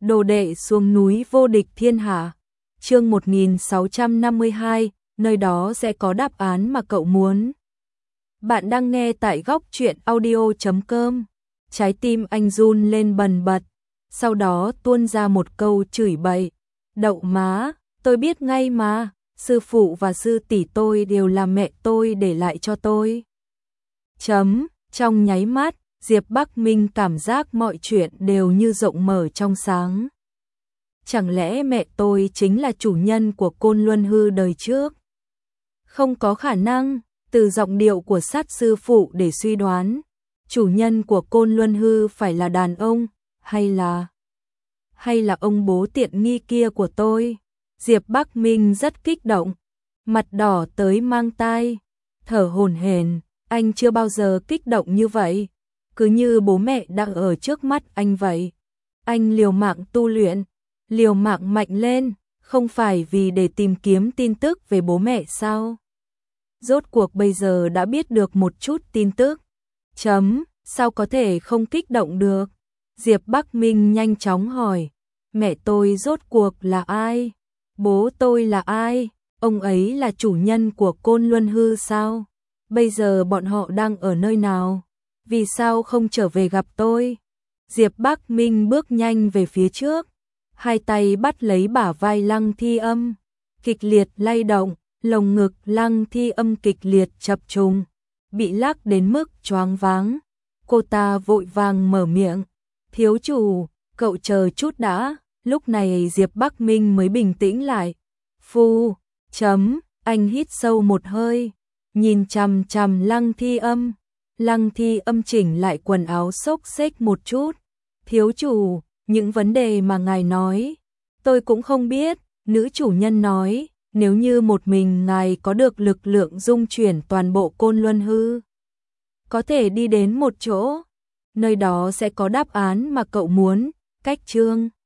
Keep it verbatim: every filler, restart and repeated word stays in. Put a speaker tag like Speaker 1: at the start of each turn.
Speaker 1: Đồ đệ xuống núi vô địch thiên hạ. Chương một nghìn sáu trăm năm mươi hai, nơi đó sẽ có đáp án mà cậu muốn. Bạn đang nghe tại góc truyện audio chấm com. Trái tim anh run lên bần bật, sau đó tuôn ra một câu chửi bậy. Đậu má, tôi biết ngay mà, sư phụ và sư tỷ tôi đều là mẹ tôi để lại cho tôi. Chấm, trong nháy mắt, Diệp Bắc Minh cảm giác mọi chuyện đều như rộng mở trong sáng. Chẳng lẽ mẹ tôi chính là chủ nhân của Côn Luân Hư đời trước? Không có khả năng, từ giọng điệu của sát sư phụ để suy đoán, chủ nhân của Côn Luân Hư phải là đàn ông, hay là... hay là ông bố tiện nghi kia của tôi. Diệp Bắc Minh rất kích động, mặt đỏ tới mang tai, thở hổn hển, anh chưa bao giờ kích động như vậy, cứ như bố mẹ đang ở trước mắt anh vậy. Anh liều mạng tu luyện, liều mạng mạnh lên, không phải vì để tìm kiếm tin tức về bố mẹ sao? Rốt cuộc bây giờ đã biết được một chút tin tức. Chấm, sao có thể không kích động được? Diệp Bắc Minh nhanh chóng hỏi, mẹ tôi rốt cuộc là ai? Bố tôi là ai? Ông ấy là chủ nhân của Côn Luân Hư sao? Bây giờ bọn họ đang ở nơi nào? Vì sao không trở về gặp tôi? Diệp Bắc Minh bước nhanh về phía trước, hai tay bắt lấy bả vai Lăng Thi Âm, kịch liệt lay động, lồng ngực Lăng Thi Âm kịch liệt chập trùng, bị lắc đến mức choáng váng. Cô ta vội vàng mở miệng, thiếu chủ, cậu chờ chút đã. Lúc này Diệp Bắc Minh mới bình tĩnh lại. Phu, chấm, anh hít sâu một hơi, nhìn chằm chằm Lăng Thi Âm. Lăng Thi Âm chỉnh lại quần áo xốc xếch một chút. Thiếu chủ, những vấn đề mà ngài nói, tôi cũng không biết. Nữ chủ nhân nói, nếu như một mình ngài có được lực lượng dung chuyển toàn bộ Côn Luân Hư, có thể đi đến một chỗ, nơi đó sẽ có đáp án mà cậu muốn. Cách chương